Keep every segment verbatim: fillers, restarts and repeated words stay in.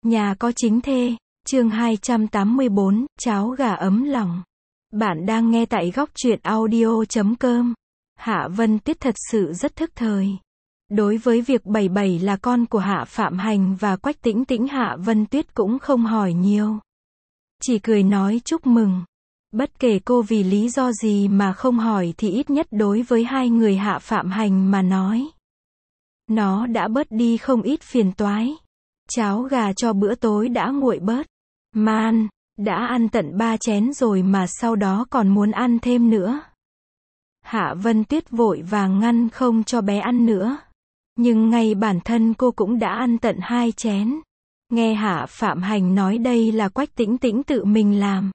Nhà có chính thê, chương hai trăm tám mươi bốn, cháo gà ấm lòng. Bạn đang nghe tại góc truyện audio chấm com. Hạ Vân Tuyết thật sự rất thức thời. Đối với việc bảy bảy là con của Hạ Phạm Hành và Quách Tĩnh Tĩnh, Hạ Vân Tuyết cũng không hỏi nhiều. Chỉ cười nói chúc mừng. Bất kể cô vì lý do gì mà không hỏi thì ít nhất đối với hai người Hạ Phạm Hành mà nói, nó đã bớt đi không ít phiền toái. Cháo gà cho bữa tối đã nguội bớt. Man, đã ăn tận ba chén rồi mà sau đó còn muốn ăn thêm nữa. Hạ Vân Tuyết vội vàng ngăn không cho bé ăn nữa. Nhưng ngay bản thân cô cũng đã ăn tận hai chén. Nghe Hạ Phạm Hành nói đây là Quách Tĩnh Tĩnh tự mình làm,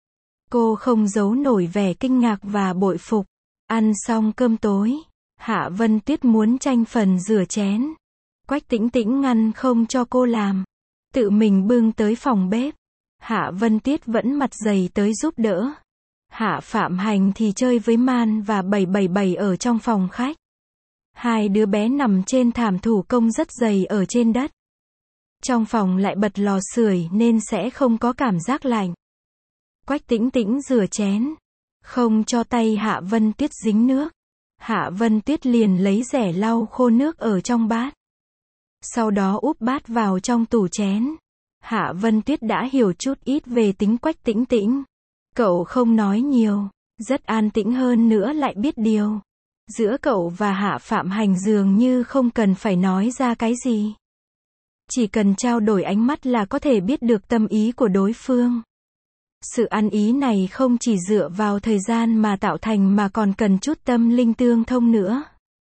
cô không giấu nổi vẻ kinh ngạc và bội phục. Ăn xong cơm tối, Hạ Vân Tuyết muốn tranh phần rửa chén. Quách Tĩnh Tĩnh ngăn không cho cô làm, tự mình bưng tới phòng bếp. Hạ Vân Tuyết vẫn mặt dày tới giúp đỡ. Hạ Phạm Hành thì chơi với Man và bảy bảy bảy ở trong phòng khách. Hai đứa bé nằm trên thảm thủ công rất dày ở trên đất. Trong phòng lại bật lò sưởi nên sẽ không có cảm giác lạnh. Quách Tĩnh Tĩnh rửa chén, không cho tay Hạ Vân Tuyết dính nước. Hạ Vân Tuyết liền lấy rẻ lau khô nước ở trong bát. Sau đó úp bát vào trong tủ chén. Hạ Vân Tuyết đã hiểu chút ít về tính Quách Tĩnh Tĩnh. Cậu không nói nhiều, rất an tĩnh, hơn nữa lại biết điều. Giữa cậu và Hạ Phạm Hành dường như không cần phải nói ra cái gì. Chỉ cần trao đổi ánh mắt là có thể biết được tâm ý của đối phương. Sự ăn ý này không chỉ dựa vào thời gian mà tạo thành mà còn cần chút tâm linh tương thông nữa.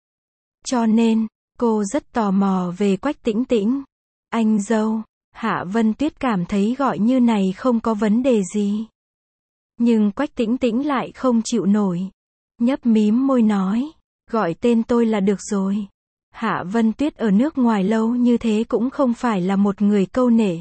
Cho nên, cô rất tò mò về Quách Tĩnh Tĩnh. Anh dâu, Hạ Vân Tuyết cảm thấy gọi như này không có vấn đề gì. Nhưng Quách Tĩnh Tĩnh lại không chịu nổi. Nhấp mím môi nói, gọi tên tôi là được rồi. Hạ Vân Tuyết ở nước ngoài lâu như thế cũng không phải là một người câu nệ.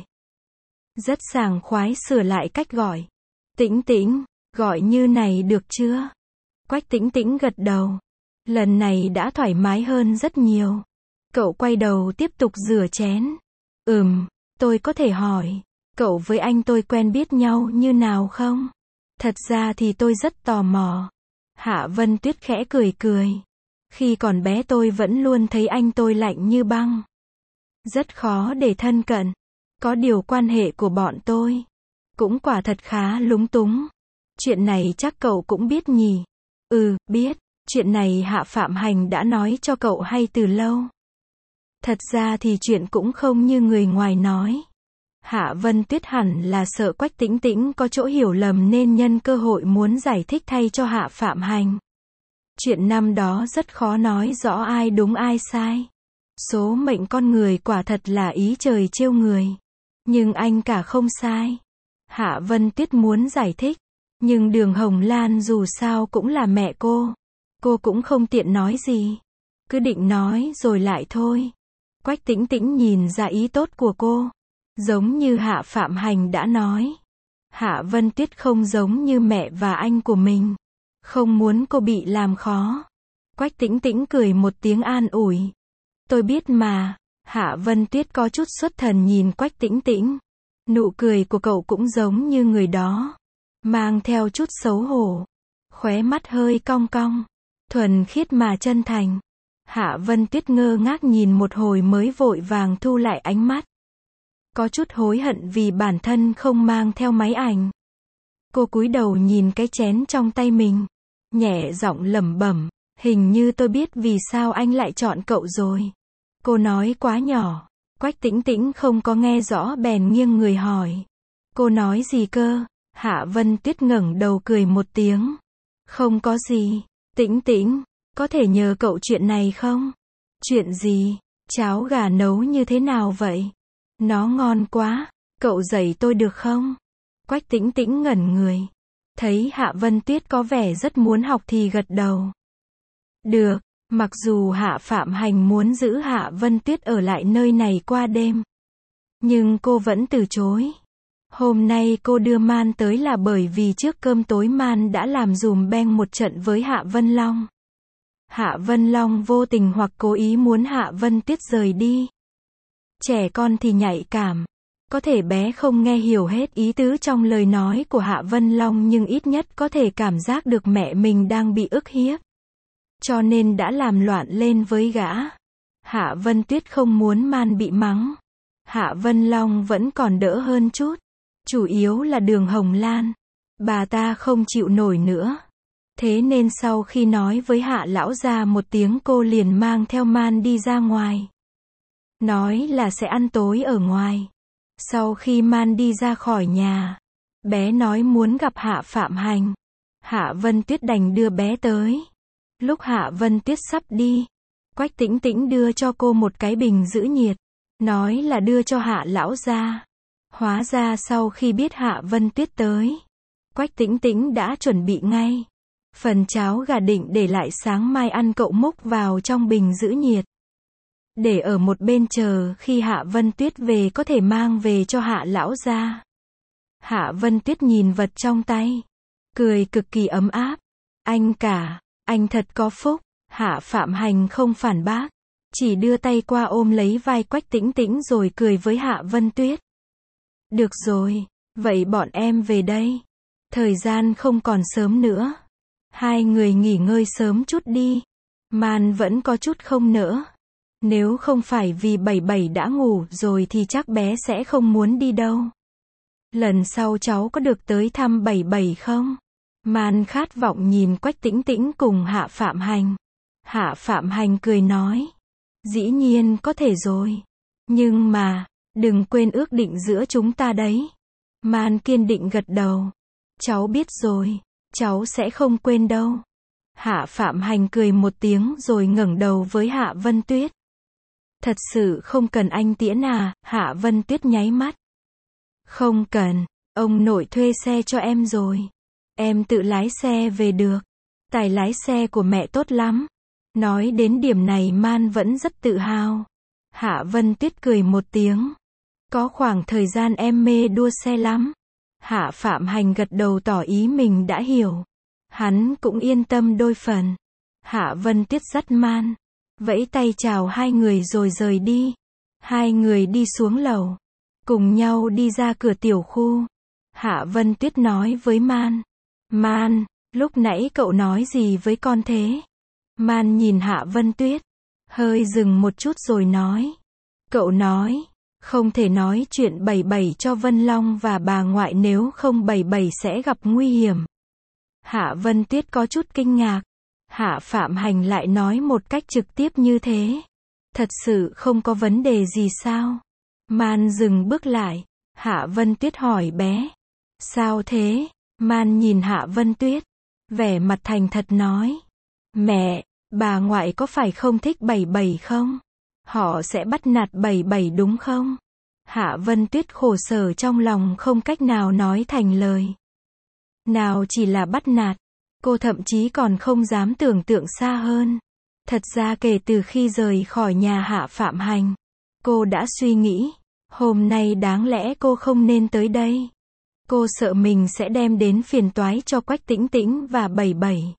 Rất sảng khoái sửa lại cách gọi. Tĩnh Tĩnh, gọi như này được chưa? Quách Tĩnh Tĩnh gật đầu. Lần này đã thoải mái hơn rất nhiều. Cậu quay đầu tiếp tục rửa chén. Ừm, tôi có thể hỏi, cậu với anh tôi quen biết nhau như nào không? Thật ra thì tôi rất tò mò. Hạ Vân Tuyết khẽ cười cười. Khi còn bé tôi vẫn luôn thấy anh tôi lạnh như băng. Rất khó để thân cận. Có điều quan hệ của bọn tôi cũng quả thật khá lúng túng. Chuyện này chắc cậu cũng biết nhỉ? Ừ, biết. Chuyện này Hạ Phạm Hành đã nói cho cậu hay từ lâu. Thật ra thì chuyện cũng không như người ngoài nói. Hạ Vân Tuyết hẳn là sợ Quách Tĩnh Tĩnh có chỗ hiểu lầm nên nhân cơ hội muốn giải thích thay cho Hạ Phạm Hành. Chuyện năm đó rất khó nói rõ ai đúng ai sai. Số mệnh con người quả thật là ý trời trêu người. Nhưng anh cả không sai. Hạ Vân Tuyết muốn giải thích. Nhưng Đường Hồng Lan dù sao cũng là mẹ cô. Cô cũng không tiện nói gì. Cứ định nói rồi lại thôi. Quách Tĩnh Tĩnh nhìn ra ý tốt của cô. Giống như Hạ Phạm Hành đã nói. Hạ Vân Tuyết không giống như mẹ và anh của mình. Không muốn cô bị làm khó. Quách Tĩnh Tĩnh cười một tiếng an ủi. Tôi biết mà. Hạ Vân Tuyết có chút xuất thần nhìn Quách Tĩnh Tĩnh. Nụ cười của cậu cũng giống như người đó. Mang theo chút xấu hổ. Khóe mắt hơi cong cong. Thuần khiết mà chân thành. Hạ Vân Tuyết ngơ ngác nhìn một hồi mới vội vàng thu lại ánh mắt. Có chút hối hận vì bản thân không mang theo máy ảnh. Cô cúi đầu nhìn cái chén trong tay mình. Nhẹ giọng lẩm bẩm. Hình như tôi biết vì sao anh lại chọn cậu rồi. Cô nói quá nhỏ. Quách Tĩnh Tĩnh không có nghe rõ bèn nghiêng người hỏi. Cô nói gì cơ? Hạ Vân Tuyết ngẩng đầu cười một tiếng. Không có gì. Tĩnh Tĩnh, có thể nhờ cậu chuyện này không? Chuyện gì? Cháo gà nấu như thế nào vậy? Nó ngon quá. Cậu dạy tôi được không? Quách Tĩnh Tĩnh ngẩn người. Thấy Hạ Vân Tuyết có vẻ rất muốn học thì gật đầu. Được. Mặc dù Hạ Phạm Hành muốn giữ Hạ Vân Tuyết ở lại nơi này qua đêm. Nhưng cô vẫn từ chối. Hôm nay cô đưa Man tới là bởi vì trước cơm tối Man đã làm dùm beng một trận với Hạ Vân Long. Hạ Vân Long vô tình hoặc cố ý muốn Hạ Vân Tuyết rời đi. Trẻ con thì nhạy cảm. Có thể bé không nghe hiểu hết ý tứ trong lời nói của Hạ Vân Long nhưng ít nhất có thể cảm giác được mẹ mình đang bị ức hiếp. Cho nên đã làm loạn lên với gã. Hạ Vân Tuyết không muốn Man bị mắng. Hạ Vân Long vẫn còn đỡ hơn chút. Chủ yếu là Đường Hồng Lan. Bà ta không chịu nổi nữa. Thế nên sau khi nói với Hạ lão gia một tiếng cô liền mang theo Man đi ra ngoài. Nói là sẽ ăn tối ở ngoài. Sau khi Man đi ra khỏi nhà, bé nói muốn gặp Hạ Phạm Hành. Hạ Vân Tuyết đành đưa bé tới. Lúc Hạ Vân Tuyết sắp đi, Quách Tĩnh Tĩnh đưa cho cô một cái bình giữ nhiệt. Nói là đưa cho Hạ lão gia. Hóa ra sau khi biết Hạ Vân Tuyết tới, Quách Tĩnh Tĩnh đã chuẩn bị ngay. Phần cháo gà định để lại sáng mai ăn, cậu múc vào trong bình giữ nhiệt. Để ở một bên chờ khi Hạ Vân Tuyết về có thể mang về cho Hạ lão gia. Hạ Vân Tuyết nhìn vật trong tay, cười cực kỳ ấm áp. Anh cả, anh thật có phúc. Hạ Phạm Hành không phản bác, chỉ đưa tay qua ôm lấy vai Quách Tĩnh Tĩnh rồi cười với Hạ Vân Tuyết. Được rồi, vậy bọn em về đây. Thời gian không còn sớm nữa. Hai người nghỉ ngơi sớm chút đi. Man vẫn có chút không nỡ. Nếu không phải vì bảy bảy đã ngủ rồi thì chắc bé sẽ không muốn đi đâu. Lần sau cháu có được tới thăm bảy bảy không? Man khát vọng nhìn Quách Tĩnh Tĩnh cùng Hạ Phạm Hành. Hạ Phạm Hành cười nói. Dĩ nhiên có thể rồi. Nhưng mà, đừng quên ước định giữa chúng ta đấy. Man kiên định gật đầu. Cháu biết rồi, cháu sẽ không quên đâu. Hạ Phạm Hành cười một tiếng rồi ngẩng đầu với Hạ Vân Tuyết. Thật sự không cần anh tiễn à? Hạ Vân Tuyết nháy mắt. Không cần, ông nội thuê xe cho em rồi. Em tự lái xe về được. Tài lái xe của mẹ tốt lắm. Nói đến điểm này Man vẫn rất tự hào. Hạ Vân Tuyết cười một tiếng. Có khoảng thời gian em mê đua xe lắm. Hạ Phạm Hành gật đầu tỏ ý mình đã hiểu. Hắn cũng yên tâm đôi phần. Hạ Vân Tuyết dắt Man, vẫy tay chào hai người rồi rời đi. Hai người đi xuống lầu, cùng nhau đi ra cửa tiểu khu. Hạ Vân Tuyết nói với Man. Man, lúc nãy cậu nói gì với con thế? Man nhìn Hạ Vân Tuyết, hơi dừng một chút rồi nói. Cậu nói, không thể nói chuyện bảy bảy cho Vân Long và bà ngoại nếu không bảy bảy sẽ gặp nguy hiểm. Hạ Vân Tuyết có chút kinh ngạc. Hạ Phạm Hành lại nói một cách trực tiếp như thế. Thật sự không có vấn đề gì sao? Man dừng bước lại. Hạ Vân Tuyết hỏi bé. Sao thế? Man nhìn Hạ Vân Tuyết, vẻ mặt thành thật nói. Mẹ, bà ngoại có phải không thích bảy bảy không? Họ sẽ bắt nạt bảy bảy đúng không? Hạ Vân Tuyết khổ sở trong lòng không cách nào nói thành lời. Nào chỉ là bắt nạt, cô thậm chí còn không dám tưởng tượng xa hơn. Thật ra kể từ khi rời khỏi nhà Hạ Phạm Hành, cô đã suy nghĩ, hôm nay đáng lẽ cô không nên tới đây. Cô sợ mình sẽ đem đến phiền toái cho Quách Tĩnh Tĩnh và bảy bảy.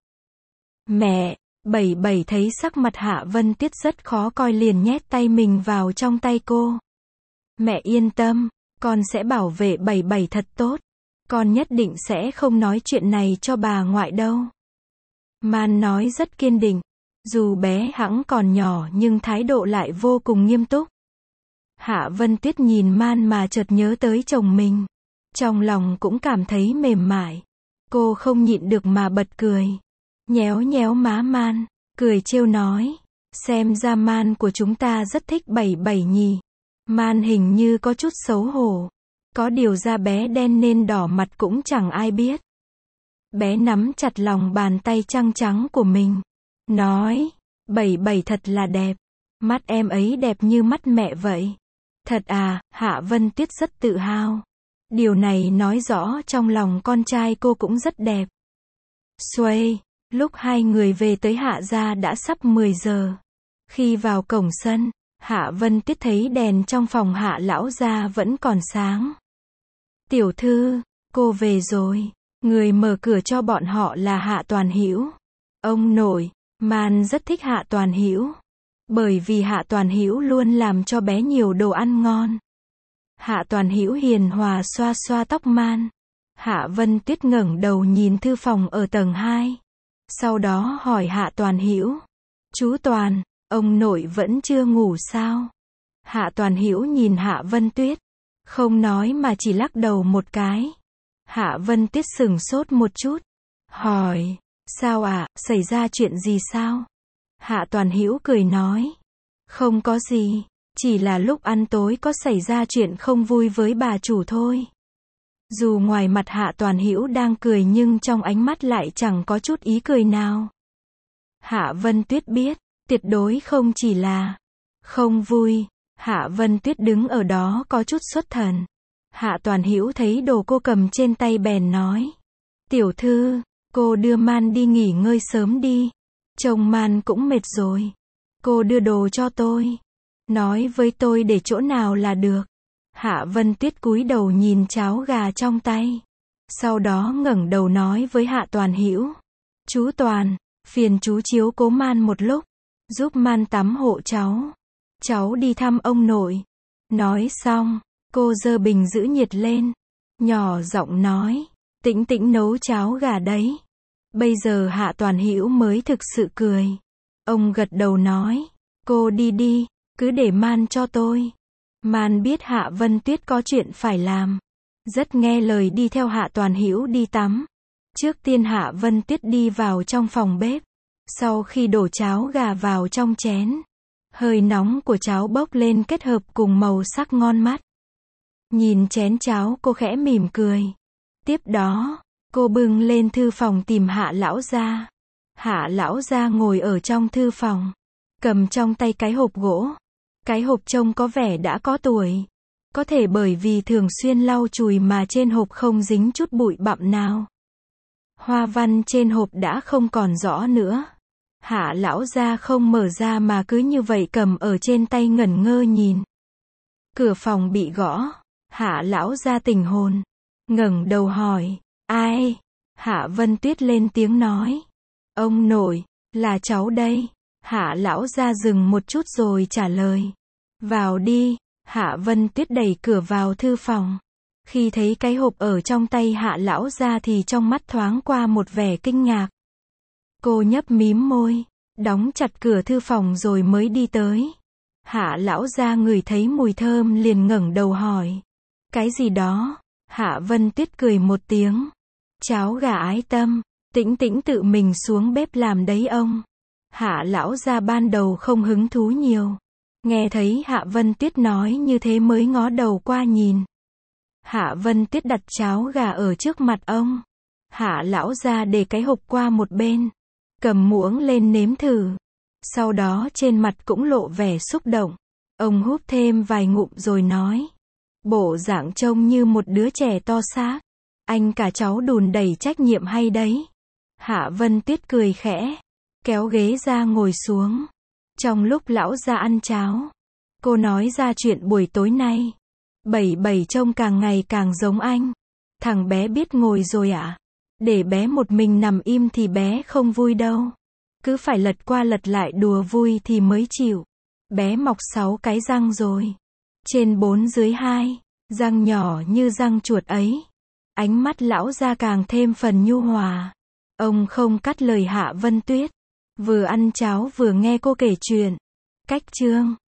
Mẹ, bảy bảy thấy sắc mặt Hạ Vân Tuyết rất khó coi liền nhét tay mình vào trong tay cô. Mẹ yên tâm, con sẽ bảo vệ bảy bảy thật tốt. Con nhất định sẽ không nói chuyện này cho bà ngoại đâu. Man nói rất kiên định. Dù bé hẵng còn nhỏ nhưng thái độ lại vô cùng nghiêm túc. Hạ Vân Tuyết nhìn Man mà chợt nhớ tới chồng mình. Trong lòng cũng cảm thấy mềm mại. Cô không nhịn được mà bật cười. Nhéo nhéo má Man, cười trêu nói. Xem ra Man của chúng ta rất thích bảy bảy nhỉ. Man hình như có chút xấu hổ. Có điều da bé đen nên đỏ mặt cũng chẳng ai biết. Bé nắm chặt lòng bàn tay trắng trắng của mình. Nói, bảy bảy thật là đẹp. Mắt em ấy đẹp như mắt mẹ vậy. Thật à? Hạ Vân Tuyết rất tự hào. Điều này nói rõ trong lòng con trai cô cũng rất đẹp. Xuây, lúc hai người về tới Hạ gia đã sắp mười giờ. Khi vào cổng sân, Hạ Vân Tuyết thấy đèn trong phòng Hạ lão gia vẫn còn sáng. Tiểu thư, cô về rồi. Người mở cửa cho bọn họ là Hạ Toàn Hữu. Ông nội, Man rất thích Hạ Toàn Hữu. Bởi vì Hạ Toàn Hữu luôn làm cho bé nhiều đồ ăn ngon. Hạ Toàn Hữu hiền hòa xoa xoa tóc Man. Hạ Vân Tuyết ngẩng đầu nhìn thư phòng ở tầng hai. Sau đó hỏi Hạ Toàn Hữu. Chú Toàn, ông nội vẫn chưa ngủ sao? Hạ Toàn Hữu nhìn Hạ Vân Tuyết. Không nói mà chỉ lắc đầu một cái. Hạ Vân Tuyết sửng sốt một chút. Hỏi, sao ạ, à, xảy ra chuyện gì sao? Hạ Toàn Hữu cười nói. Không có gì, chỉ là lúc ăn tối có xảy ra chuyện không vui với bà chủ thôi. Dù ngoài mặt Hạ Toàn Hữu đang cười nhưng trong ánh mắt lại chẳng có chút ý cười nào. Hạ Vân Tuyết biết, tuyệt đối không chỉ là không vui. Hạ Vân Tuyết đứng ở đó có chút xuất thần. Hạ Toàn Hữu thấy đồ cô cầm trên tay bèn nói. Tiểu thư, cô đưa Man đi nghỉ ngơi sớm đi. Chồng Man cũng mệt rồi. Cô đưa đồ cho tôi. Nói với tôi để chỗ nào là được. Hạ Vân Tuyết cúi đầu nhìn cháo gà trong tay. Sau đó ngẩng đầu nói với Hạ Toàn Hữu. Chú Toàn, phiền chú chiếu cố Man một lúc. Giúp Man tắm hộ cháu. Cháu đi thăm ông nội. Nói xong, cô giơ bình giữ nhiệt lên. Nhỏ giọng nói. Tĩnh Tĩnh nấu cháo gà đấy. Bây giờ Hạ Toàn Hữu mới thực sự cười. Ông gật đầu nói. Cô đi đi, cứ để Man cho tôi. Man biết Hạ Vân Tuyết có chuyện phải làm. Rất nghe lời đi theo Hạ Toàn Hữu đi tắm. Trước tiên Hạ Vân Tuyết đi vào trong phòng bếp. Sau khi đổ cháo gà vào trong chén. Hơi nóng của cháo bốc lên kết hợp cùng màu sắc ngon mắt. Nhìn chén cháo cô khẽ mỉm cười. Tiếp đó, cô bưng lên thư phòng tìm Hạ lão gia. Hạ lão gia ngồi ở trong thư phòng. Cầm trong tay cái hộp gỗ. Cái hộp trông có vẻ đã có tuổi. Có thể bởi vì thường xuyên lau chùi mà trên hộp không dính chút bụi bặm nào. Hoa văn trên hộp đã không còn rõ nữa. Hạ lão gia không mở ra mà cứ như vậy cầm ở trên tay ngẩn ngơ nhìn. Cửa phòng bị gõ. Hạ lão gia tỉnh hồn. Ngẩng đầu hỏi. Ai? Hạ Vân Tuyết lên tiếng nói. Ông nội, là cháu đây. Hạ lão gia dừng một chút rồi trả lời. Vào đi. Hạ Vân Tuyết đẩy cửa vào thư phòng. Khi thấy cái hộp ở trong tay Hạ lão gia thì trong mắt thoáng qua một vẻ kinh ngạc. Cô nhấp mím môi, đóng chặt cửa thư phòng rồi mới đi tới. Hạ lão gia ngửi thấy mùi thơm liền ngẩng đầu hỏi. Cái gì đó? Hạ Vân Tuyết cười một tiếng. Cháo gà ái tâm, Tĩnh Tĩnh tự mình xuống bếp làm đấy ông. Hạ lão gia ban đầu không hứng thú nhiều. Nghe thấy Hạ Vân Tuyết nói như thế mới ngó đầu qua nhìn. Hạ Vân Tuyết đặt cháo gà ở trước mặt ông. Hạ lão gia để cái hộp qua một bên. Cầm muỗng lên nếm thử. Sau đó trên mặt cũng lộ vẻ xúc động. Ông húp thêm vài ngụm rồi nói. Bộ dạng trông như một đứa trẻ to xác. Anh cả cháu đùn đầy trách nhiệm hay đấy. Hạ Vân Tuyết cười khẽ. Kéo ghế ra ngồi xuống. Trong lúc lão gia ăn cháo. Cô nói ra chuyện buổi tối nay. Bảy bảy trông càng ngày càng giống anh. Thằng bé biết ngồi rồi ạ. À? Để bé một mình nằm im thì bé không vui đâu. Cứ phải lật qua lật lại đùa vui thì mới chịu. Bé mọc sáu cái răng rồi. Trên bốn dưới hai. Răng nhỏ như răng chuột ấy. Ánh mắt lão gia càng thêm phần nhu hòa. Ông không cắt lời Hạ Vân Tuyết. Vừa ăn cháo vừa nghe cô kể chuyện. Cách chương